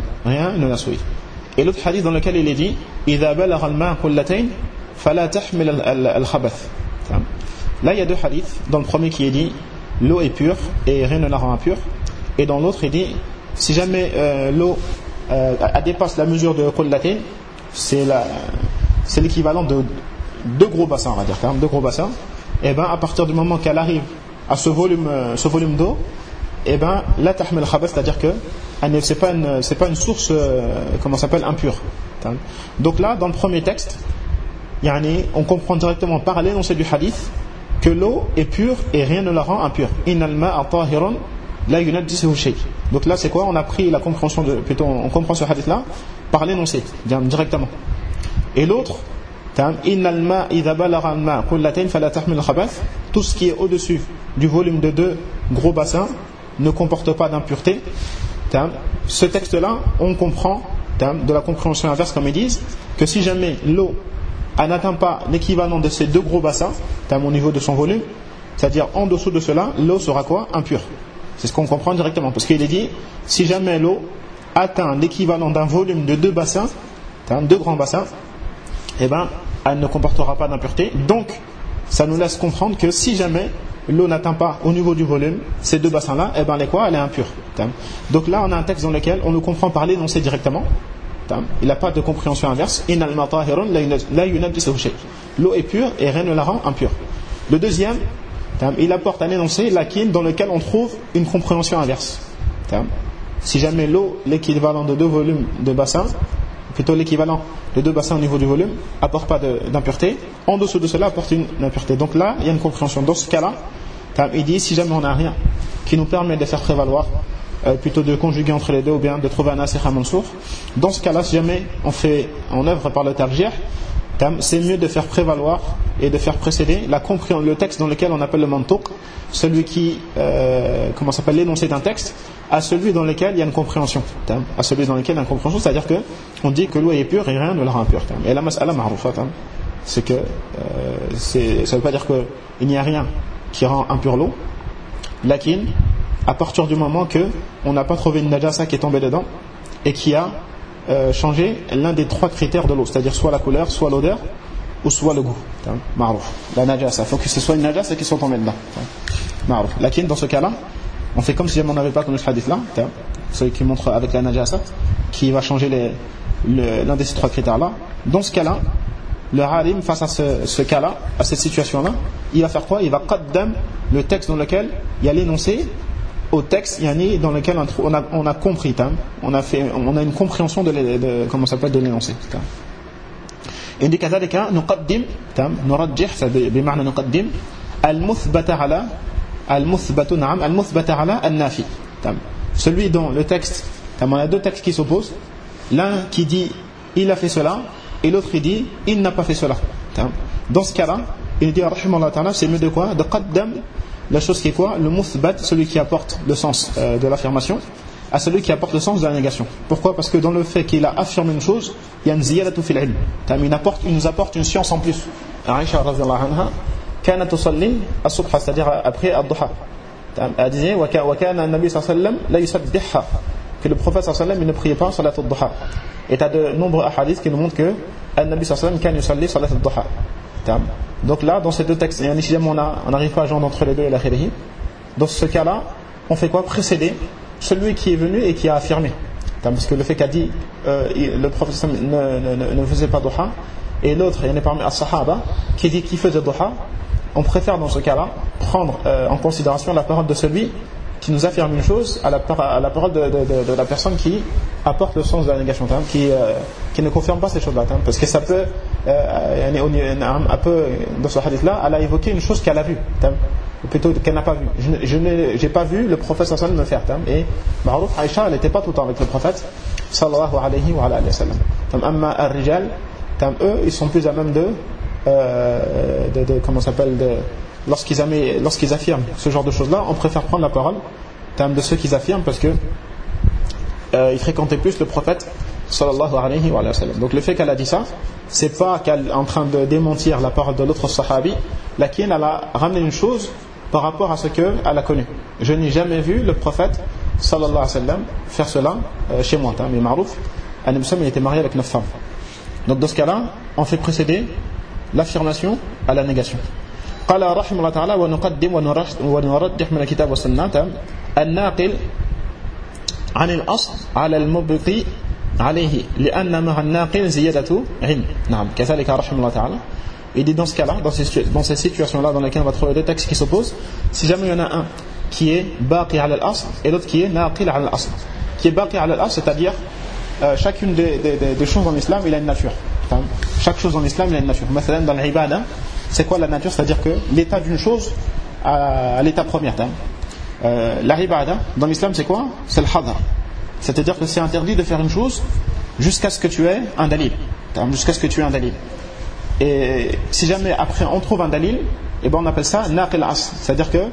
Et l'autre hadith dans lequel il est dit idha balagha al-ma'u qullatayn fala tahmil al-khabath. Là il y a deux hadiths. Dans le premier qui est dit l'eau est pure et rien ne la rend impure, et dans l'autre il dit si jamais l'eau dépasse la mesure de qullatayn, c'est l'équivalent de deux gros bassins, on va dire, deux gros bassins, et à partir du moment qu'elle arrive à ce volume d'eau, la tahmil al-khabath, c'est-à-dire que c'est pas une source impure. Donc là dans le premier texte on comprend directement par l'énoncé du hadith que l'eau est pure et rien ne la rend impure. Innal ma'a tahirun la yunajjisuhu shay. Donc là c'est quoi? On a pris la compréhension on comprend ce hadith là par l'énoncé directement. Et l'autre innal ma'a idha balagha al-ma'u qullatayn fala tahmil al-khabath, tout ce qui est au-dessus du volume de deux gros bassins ne comporte pas d'impureté. Ce texte là on comprend de la compréhension inverse, comme ils disent, que si jamais l'eau n'atteint pas l'équivalent de ces deux gros bassins au niveau de son volume, c'est-à-dire en dessous de cela, l'eau sera quoi? Impure. C'est ce qu'on comprend directement, parce qu'il est dit si jamais l'eau atteint l'équivalent d'un volume de deux bassins, deux grands bassins, elle ne comportera pas d'impureté. Donc ça nous laisse comprendre que si jamais l'eau n'atteint pas au niveau du volume ces deux bassins là, elle est impure. Donc là on a un texte dans lequel on le comprend par l'énoncé directement. Il n'a pas de compréhension inverse. Innal ma'a tahirun la yunajjisuhu shay. L'eau est pure et rien ne la rend impure. Le deuxième, il apporte un énoncé lakin dans lequel on trouve une compréhension inverse. Si jamais l'eau, l'équivalent de deux volumes de bassins, plutôt l'équivalent de deux bassins au niveau du volume, apporte pas d'impureté, en dessous de cela apporte une impureté. Donc là il y a une compréhension. Dans ce cas-là, il dit si jamais on n'a rien qui nous permet de faire prévaloir, plutôt de conjuguer entre les deux, ou bien de trouver un nasikh, un mansoukh, dans ce cas-là si jamais on œuvre par le tarjih, c'est mieux de faire prévaloir et de faire précéder le texte dans lequel on appelle le mantuq, celui qui s'appelle l'énoncé d'un texte, à celui dans lequel il y a une compréhension. À celui dans lequel il y a une compréhension, c'est-à-dire que on dit que l'eau est pure et rien ne la rend impure. Et la mas'ala ma'roufa, c'est que ça ne veut pas dire qu'il n'y a rien qui rend impure l'eau, lakin à partir du moment que on n'a pas trouvé une najasa qui est tombée dedans et qui a changé l'un des trois critères de l'eau, c'est-à-dire soit la couleur, soit l'odeur ou soit le goût. Ma'rouf. La najasa, il faut que ce soit une najasa qui soit tombée dedans. Ma'rouf. Lakin dans ce cas-là, on fait comme si on n'avait pas connu ce hadith là, celui qui montre avec la najasa qui va changer l'un de ces trois critères là. Dans ce cas-là, le harim, face à ce cas-là, à cette situation-là, il va faire quoi? Il va qaddam le texte dans lequel il y a l'énoncé au texte dans lequel on a compris, on a une compréhension de comment ça peut être de l'énoncé. Il dit كذلك نقدم نرجح بمعنى نقدم المثبت على المثبت على النافي. Celui dont le texte, on a deux textes qui s'opposent, l'un qui dit il a fait cela et l'autre qui dit il n'a pas fait cela. Dans ce cas-là, il dit rahimahullah ta'ala, c'est mieux de quoi? De qaddam la chose qui est quoi? Le muthbat, celui qui apporte le sens de l'affirmation, à celui qui apporte le sens de la négation. Pourquoi? Parce que dans le fait qu'il a affirmé une chose, il y a une ziyadatu fil ilm. Il nous apporte une science en plus. Aïcha radhiyallahu anha kanat tusalli as-subha, c'est-à-dire après ad-duha. Elle disait wa kana an-nabi sallallahu alayhi wa sallam la yusabbihha, que le prophète sallallahu alayhi wa sallam ne priait pas salat ad-duha. Et tu as de nombreux hadiths qui nous montrent que an-nabi sallallahu alayhi wa sallam kana yusalli salat ad-duha. Donc là, dans ces deux textes, et si jamais on n'arrive pas à joindre entre les deux et la khirihi, dans ce cas-là, on fait quoi? Précéder celui qui est venu et qui a affirmé. Parce que le fait qu'a dit le prophète ne faisait pas duha, et l'autre, il y en a parmi as-sahaba qui dit qu'il faisait duha, on préfère dans ce cas-là prendre en considération la parole de celui qui nous affirme une chose à la parole de la personne qui apporte le sens de la négation, qui ne confirme pas ces choses-là, parce que ça peut un peu dans ce hadith-là, elle a évoqué une chose qu'elle a vue, ou plutôt qu'elle n'a pas vue. J'ai pas vu le prophète sallallahu alayhi wa sallam le faire, et Ma'rouf, Aïcha, elle n'était pas tout le temps avec le prophète sallallahu alayhi wa sallam. Amma ar-rijal, eux, ils sont plus à même de comment ça s'appelle, lorsqu'ils affirment ce genre de choses-là, on préfère prendre la parole de ceux qu'ils affirment, parce que ils fréquentaient plus le prophète sallallahu alayhi wa sallam. Donc le fait qu'elle a dit ça, c'est pas qu'elle est en train de démentir la parole de l'autre sahabi, laquelle elle a ramené une chose par rapport à ce qu'elle a connu. Je n'ai jamais vu le prophète sallallahu alayhi wa sallam faire cela chez moi. Mais Ma'rouf, il était marié avec 9 femmes. Donc dans ce cas-là, on fait précéder l'affirmation à la négation. قال رحمه الله تعالى ونقدم ونرجح من الكتاب والسنة الناقل عن الأصل على المبقي عليه لأن مع الناقل زيادة علم. نعم كذلك رحمه الله تعالى. Il dit dans ce cas-là, dans ces situations-là dans lesquelles on va trouver deux textes qui s'opposent, si jamais il y en a un qui est baqi ala al-asl et l'autre qui est naqil ala al-asl, qui est baqi ala al-asl, c'est-à-dire chacune des choses en islam, il a une nature. Chaque chose en islam, il a une nature. مثلا dans l'ibada, c'est quoi la nature? C'est-à-dire que l'état d'une chose à l'état premier. La ibada dans l'islam, c'est quoi? C'est le hadar. C'est-à-dire que c'est interdit de faire une chose jusqu'à ce que tu aies un dalil. Jusqu'à ce que tu aies un dalil. Et si jamais après on trouve un dalil, et ben on appelle ça naqil asl. C'est-à-dire que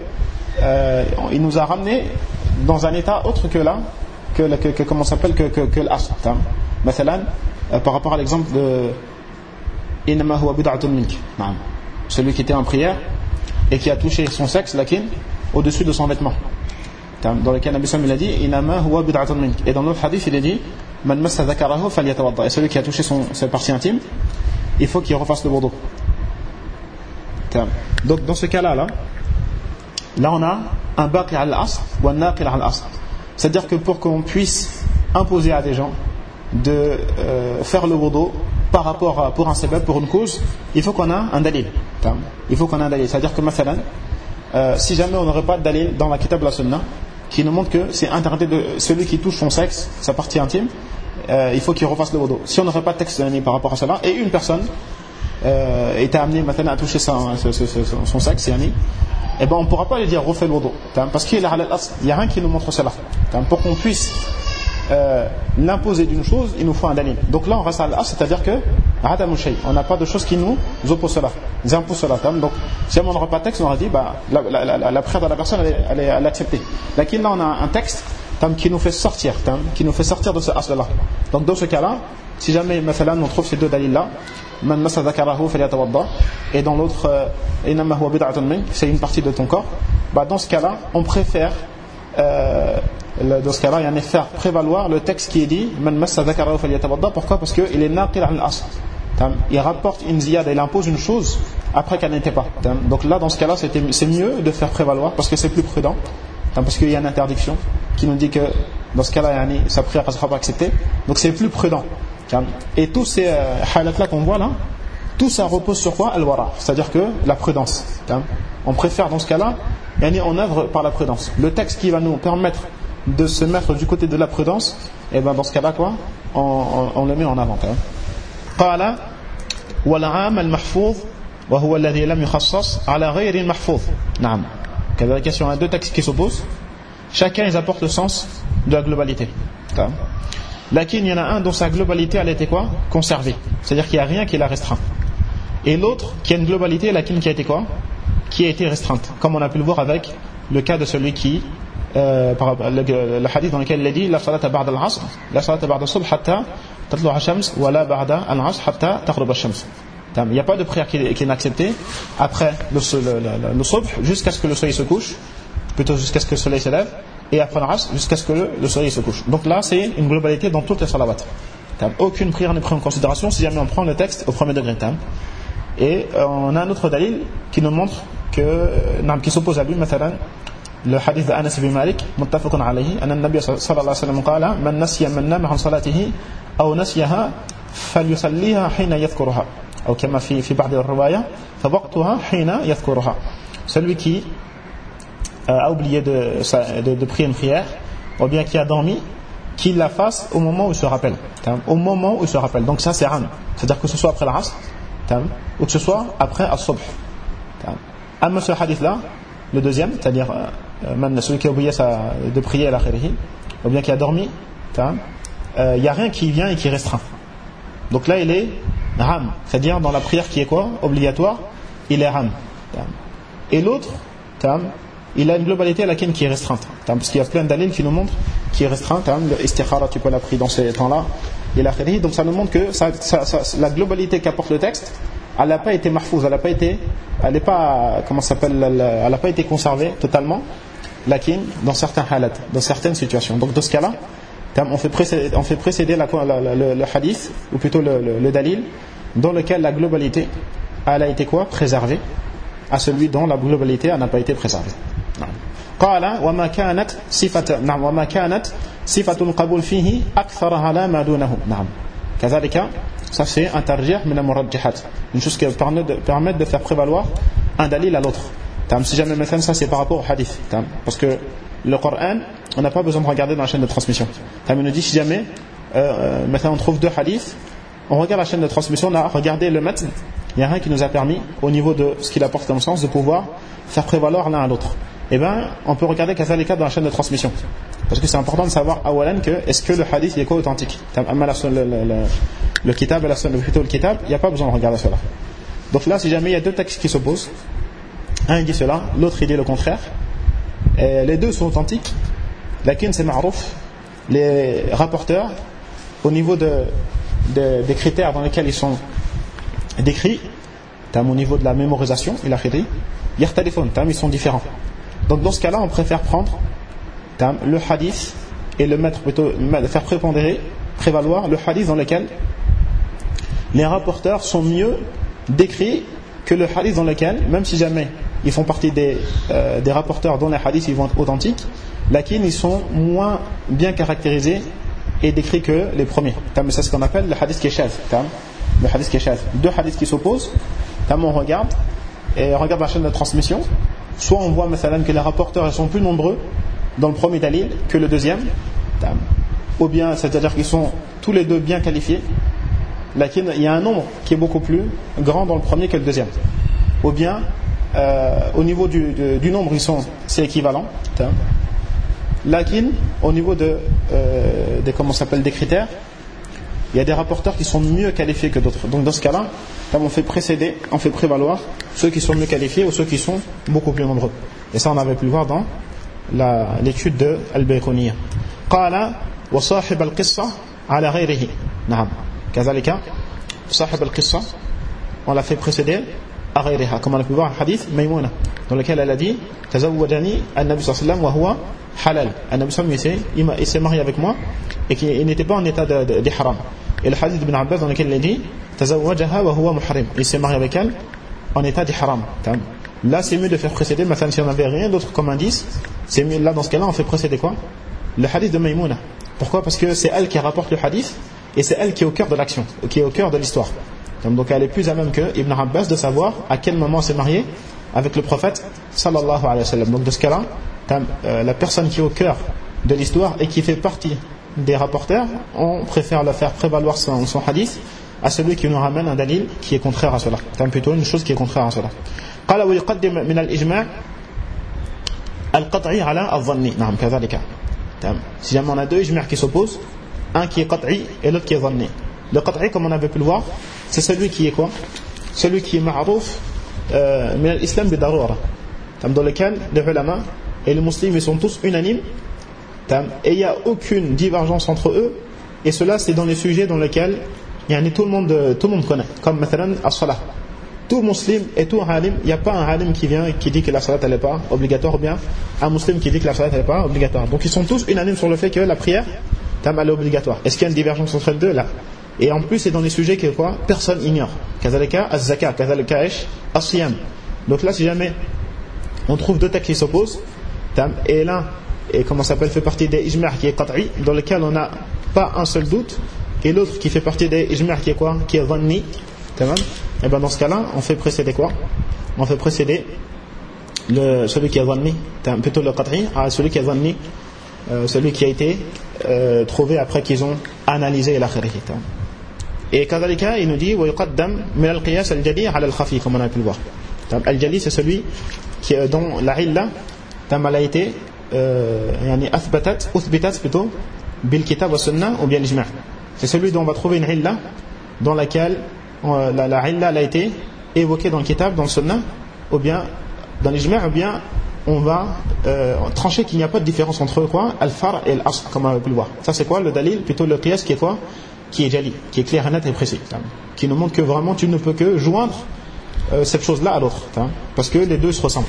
il nous a ramené dans un état autre que là, comment ça s'appelle, que l'asl. Mathalan, par rapport à l'exemple de inma huwa bid'atun mink. Celui qui était en prière et qui a touché son sexe, lakin, au-dessus de son vêtement. Dans lequel Nabi Sallam il a dit inma huwa bid'atun mink. Et dans l'autre hadith il a dit man massa dhakarahu falyatawadda. Et celui qui a touché sa partie intime, il faut qu'il refasse le wudu. Donc dans ce cas-là, là on a un baqi al-asl ou un naqil al-asl. C'est-à-dire que pour qu'on puisse imposer à des gens de faire le wudu par rapport pour un sabab, pour une cause, il faut qu'on a un dalil. Il faut qu'on a un dalil. C'est-à-dire que mathalan, si jamais on n'aurait pas de dalil dans la kitab la sunna qui nous montre que c'est interdit de celui qui touche son sexe, sa partie intime, il faut qu'il refasse le wudu. Si on n'aurait pas de texte par rapport à cela, et une personne était amenée maintenant à toucher son sexe, et ben on ne pourra pas lui dire refais le wudu, parce qu'il n'y a rien qui nous montre cela. Pour qu'on puisse l'imposer d'une chose, il nous faut un dalil. Donc là on reste à l'as, c'est-à-dire que on n'a pas de choses qui nous opposent cela, nous imposent cela. Donc si on n'aurait pas de texte, on aurait dit la prière de la personne elle est acceptée. Là on a un texte qui nous fait sortir de ce as là. Donc dans ce cas-là, si jamais on trouve ces deux dalils là, et dans l'autre c'est une partie de ton corps, dans ce cas-là on préfère dans ce cas-là il y a un faire prévaloir le texte qui est dit pourquoi? Parce qu'il est naqil an al-asl, il rapporte une ziyada, il impose une chose après qu'elle n'était pas. Donc là dans ce cas-là c'est mieux de faire prévaloir parce que c'est plus prudent, parce qu'il y a une interdiction qui nous dit que dans ce cas-là sa prière ne sera pas acceptée, donc c'est plus prudent. Et tous ces halats là qu'on voit là, tout ça repose sur quoi? Al-wara, c'est-à-dire que la prudence. On préfère dans ce cas-là, on œuvre par la prudence. Le texte qui va nous permettre de se mettre du côté de la prudence, et dans ce cas-là quoi, on le met en avant. قال والعام المحفوظ وهو الذي لم يخصص على غير المحفوظ. نعم. كذلك question, deux textes qui s'opposent. Chacun ils apportent le sens de la globalité. Lakin il y en a un dont sa globalité elle a été quoi? Conservée. C'est-à-dire qu'il n'y a rien qui l'a restreint. Et l'autre qui a une globalité lakin qui a été quoi? Qui a été restreinte. Comme on a pu le voir avec le cas de celui qui le hadith dans lequel il a dit la salata ba'da al-'asr, la salata ba'da al-subh hatta tatlu'a ash-shams wa la ba'da al-'asr hatta taghrib ash-shams. Il n'y a pas de prière qui est acceptée après le subh jusqu'à ce que le soleil se couche, plutôt jusqu'à ce que le soleil se lève, et après l'asr jusqu'à ce que le soleil se couche. Donc là c'est une globalité dans toutes les salawats. Aucune prière n'est prise en considération si jamais on prend le texte au premier degré. Et on a un autre dalil qui nous montre qui s'oppose à lui, مثلا le hadith d'Anas ibn Malik muttafaqun alayhi anna an-nabiy sallallahu alayhi wa sallam qala man nasiya man nama an salatihi aw nasiyaha falyusalliha hina yadhkuruha aw kama fi ba'd ar-riwaya fa waqtuha hina yadhkuruha. Celui qui a oublié de prier une prière ou bien qui a dormi, qu'il la fasse au moment où il se rappelle. Au moment où il se rappelle. Donc ça c'est ram, c'est-à-dire que ce soit après l'asr ou que ce soit après as-subh. Amma ce hadith là, le deuxième, c'est-à-dire celui qui a oublié de prier à l'akhirihi, ou bien qui a dormi, il n'y a rien qui vient et qui restreint. Donc là il est ram, c'est-à-dire dans la prière qui est quoi? Obligatoire, il est ram. Et l'autre, il a une globalité à laquelle qui est restreinte, parce qu'il y a plein d'alils qui nous montrent qui est restreinte. Le istikhara tu peux la prier dans ces temps-là, et l'akhirihi. Donc ça nous montre que la globalité qu'apporte le texte, elle n'a pas été mahfouz, elle n'a pas été conservée totalement, lakin dans certains halats, dans certaines situations. Donc dans ce cas-là, on fait précéder le hadith, ou plutôt le dalil, dans lequel la globalité elle a été quoi? Préservée, à celui dont la globalité elle n'a pas été préservée. قال وما كانت صفة القبول فيه أكثر على ما دونه. نعم. كذلك ça c'est un tarjih min al-murajjihat, une chose qui permet de faire prévaloir un dalil à l'autre. Si jamais maintenant ça c'est par rapport au hadith, parce que le Coran on n'a pas besoin de regarder dans la chaîne de transmission. Il nous dit si jamais maintenant on trouve deux hadiths, on regarde la chaîne de transmission, on a regardé le matn, il n'y a rien qui nous a permis au niveau de ce qu'il apporte comme sens de pouvoir faire prévaloir l'un à l'autre. On peut regarder qu'à les cas dans la chaîne de transmission, parce que c'est important de savoir awalan que est-ce que le hadith est quoi authentique. Le kitab et la sunna, plutôt le kitab, il n'y a pas besoin de regarder cela. Donc là si jamais il y a deux textes qui s'opposent, un dit cela, l'autre il dit le contraire, et les deux sont authentiques, lakin c'est ma'rouf, les rapporteurs au niveau des critères dans lesquels ils sont décrits, au niveau de la mémorisation, il a khidi, ils sont différents. Donc dans ce cas-là on préfère prendre le hadith et le mettre plutôt, faire prévaloir le hadith dans lequel les rapporteurs sont mieux décrits que le hadith dans lequel, même si jamais ils font partie des rapporteurs dont les hadiths ils vont être authentiques, lakin ils sont moins bien caractérisés et décrits que les premiers. C'est ce qu'on appelle le hadith qui est shadh. Le hadith qui est shadh. Deux hadiths qui s'opposent, on regarde la chaîne de transmission, soit on voit que les rapporteurs sont plus nombreux dans le premier dalil que le deuxième, ou bien c'est-à-dire qu'ils sont tous les deux bien qualifiés, lakin il y a un nombre qui est beaucoup plus grand dans le premier que le deuxième, ou bien au niveau du nombre c'est équivalent, Lakin, au niveau des critères, il y a des rapporteurs qui sont mieux qualifiés que d'autres. Donc dans ce cas-là, on fait prévaloir ceux qui sont mieux qualifiés ou ceux qui sont beaucoup plus nombreux. Et ça, on avait pu le voir dans l'étude de Al-Bayquniyya. Qala wa sahib al-qissa ala ghayrihi. Na'am. Kazalika, sahib al-qissa, on l'a fait précéder à ghayriha, comme on a pu voir un hadith Maymuna, dans lequel elle a dit tazawwajani an-nabi sallallahu alayhi wa sallam wa huwa halal. Un homme il s'est marié avec moi et qu'il n'était pas en état d'ihram. Et le hadith d'Ibn Abbas dans lequel il dit tazawwajaha wa huwa muhrim, il s'est marié avec elle en état d'ihram. Là c'est mieux de faire précéder, maintenant si on n'avait rien d'autre comme indice, c'est mieux, là dans ce cas là on fait précéder quoi? Le hadith de Maymuna. Pourquoi? Parce que c'est elle qui rapporte le hadith et c'est elle qui est au cœur de l'action, qui est au cœur de l'histoire. Donc elle est plus à même que Ibn Abbas de savoir à quel moment elle s'est mariée avec le prophète sallallahu alayhi wa sallam. Donc de ce cas là, la personne qui est au cœur de l'histoire et qui fait partie des rapporteurs, on préfère le faire prévaloir son hadith à celui qui nous ramène un dalil qui est contraire à cela. Plutôt une chose qui est contraire à cela. قال ويقدم من الإجماع القطعي على الظني. نعم كذلك. Si jamais on a deux ijma' qui s'opposent, un qui est qat'i et l'autre qui est dhanni. Le qat'i, comme on avait pu le voir, c'est celui qui est quoi? Celui qui est ma'rouf min al-islam bi darura. Dans lequel les ulama et les musulmans sont tous unanimes et il n'y a aucune divergence entre eux, et cela c'est dans les sujets dans lesquels tout le monde connaît, comme mathalan as-salah. Tout musulman et tout alim, il n'y a pas un alim qui vient et qui dit que la salat elle n'est pas obligatoire, ou bien un musulman qui dit que la salat elle n'est pas obligatoire. Donc ils sont tous unanimes sur le fait que la prière elle est obligatoire. Est-ce qu'il y a une divergence entre les deux? Là. Et en plus c'est dans les sujets que quoi, personne ignore. Kazalika az-zakat, kazalika as-siyam. Donc là si jamais on trouve deux textes qui s'opposent, et l'un fait partie des ijma' qui est qat'i, dans lequel on n'a pas un seul doute, et l'autre qui fait partie des ijma' qui est quoi, qui est dhanni, et bien dans ce cas-là on fait précéder quoi? On fait précéder celui qui est dhanni, plutôt le qat'i, à celui qui est dhanni, celui qui a été trouvé après qu'ils ont analysé l'akhirih. Et kadhalika il nous dit wa yuqaddam min al-qiyas al-jali' ala al-khafi, comme on a pu le voir. Al-jali c'est celui dont la illa elle a été uthbitat plutôt bil kitab wa sunnah ou bien l'ijma'. C'est celui dont on va trouver une illa dans laquelle la illa a été évoquée dans le kitab, dans le sunnah, ou bien dans l'ijma', ou bien on va trancher qu'il n'y a pas de différence entre quoi, al-far' et al-asl, comme on a pu le voir. Ça c'est quoi le dalil? Plutôt le qiyas qui est quoi? Qui est jali, qui est clair, net et précis, qui nous montre que vraiment tu ne peux que joindre cette chose-là à l'autre, parce que les deux se ressemblent.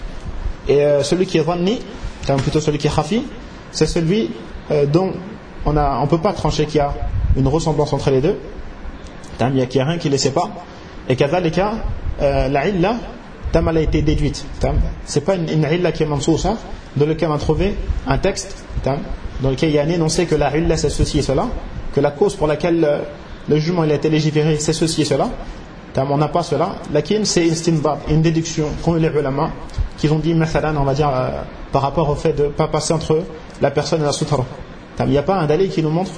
Et celui qui est dhanni, plutôt celui qui est khafi, c'est celui dont on ne peut pas trancher qu'il y a une ressemblance entre les deux, qu'il n'y a rien qui les sépare, et kadhalika la illa elle a été déduite. C'est pas une illa qui est mansousa, dans lequel on a trouvé un texte dans lequel il y a un énoncé que la illa c'est ceci et cela, que la cause pour laquelle le jugement il a été légiféré c'est ceci et cela. On n'a pas cela. Lakin c'est une déduction qu'ont les ulama qui ont dit mathalan, on va dire par rapport au fait de ne pas passer entre la personne et la sutra. Il n'y a pas un dalil qui nous montre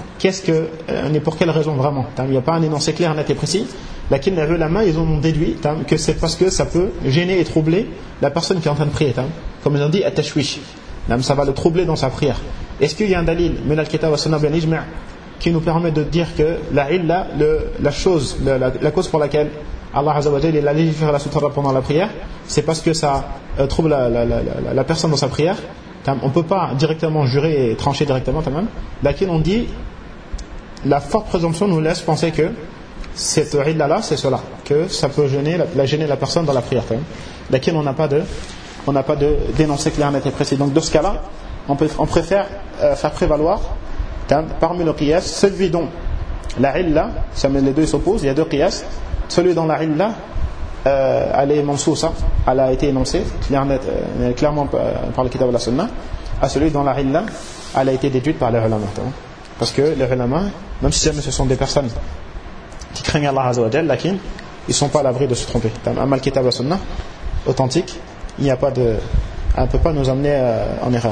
pour quelle raison vraiment. Il n'y a pas un énoncé clair, net et précis. Lakin les ulama ils ont déduit que c'est parce que ça peut gêner et troubler la personne qui est en train de prier. Comme ils ont dit at-tashwish. Ça va le troubler dans sa prière. Est-ce qu'il y a un dalil min al-kitab wa sunnah bil ijma' qui nous permet de dire que la illa, la cause pour laquelle Allah Azza wa Jalla a légiféré la sutra pendant la prière, c'est parce que ça trouble la personne dans sa prière. On ne peut pas directement jurer et trancher directement, laquelle on dit la forte présomption nous laisse penser que cette illa là c'est cela, que ça peut gêner la personne dans la prière, laquelle on n'a pas de d'énoncé clair, net et précis. Donc de ce cas là on préfère faire prévaloir parmi le qiyas celui dont la illa, les deux s'opposent, il y a deux qiyas, celui dont la illa elle est mansousa, elle a été énoncée clairement par le kitab et la sunnah, à celui dont la illa elle a été déduite par les ulama. Parce que les ulama, même si jamais ce sont des personnes qui craignent Allah Azza wa Jalla, ils ne sont pas à l'abri de se tromper. Le kitab et la sunnah authentique, elle ne peut pas nous amener en erreur.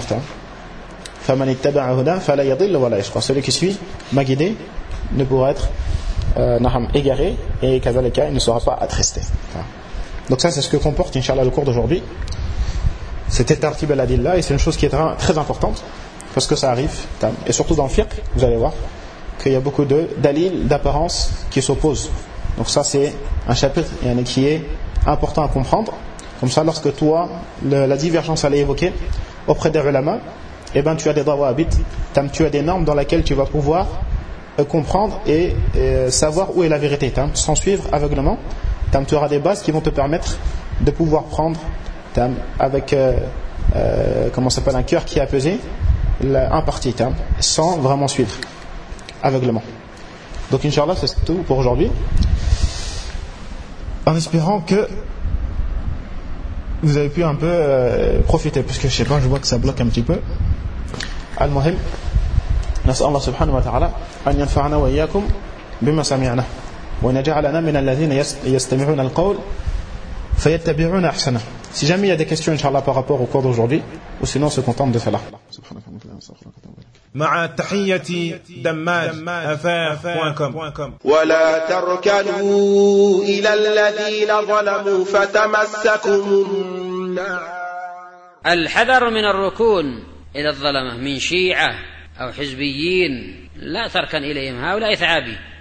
Celui qui suit ma guidée ne pourra être égaré, et kazalika il ne sera pas attristé. Donc ça c'est ce que comporte Inch'Allah le cours d'aujourd'hui. C'était tartib al-adillah, et c'est une chose qui est très importante, parce que ça arrive, et surtout dans le fiqh, vous allez voir qu'il y a beaucoup de dalil, d'apparence qui s'opposent. Donc ça c'est un chapitre qui est important à comprendre. Comme ça, lorsque toi, la divergence elle est évoquée auprès des ulama, eh ben, tu as des dawabit, tu as des normes dans lesquelles tu vas pouvoir comprendre et savoir où est la vérité, sans suivre aveuglement. Tu auras des bases qui vont te permettre de pouvoir prendre avec un cœur qui est apaisé un parti, sans vraiment suivre aveuglement. Donc Inch'Allah, c'est tout pour aujourd'hui, en espérant que vous avez pu un peu profiter, parce que je sais pas, je vois que ça bloque un petit peu. Al-Muhim, نسأل الله سبحانه وتعالى أن ينفعنا وإياكم بما سمعنا وأن يجعلنا من الذين يستمعون القول فيتبعون أحسنه. Si jamais il y a des questions, Inch'Allah, par rapport au cours d'aujourd'hui, ou sinon on se contente de cela. مع تحية دماج@afaf.com. ولا تركنوا إلى الذين ظلموا فتمسكم النار. الحذر من الركون إلى الظلمة من شيعة أو حزبيين، لا تركن إليهم، هؤلاء ثعابين.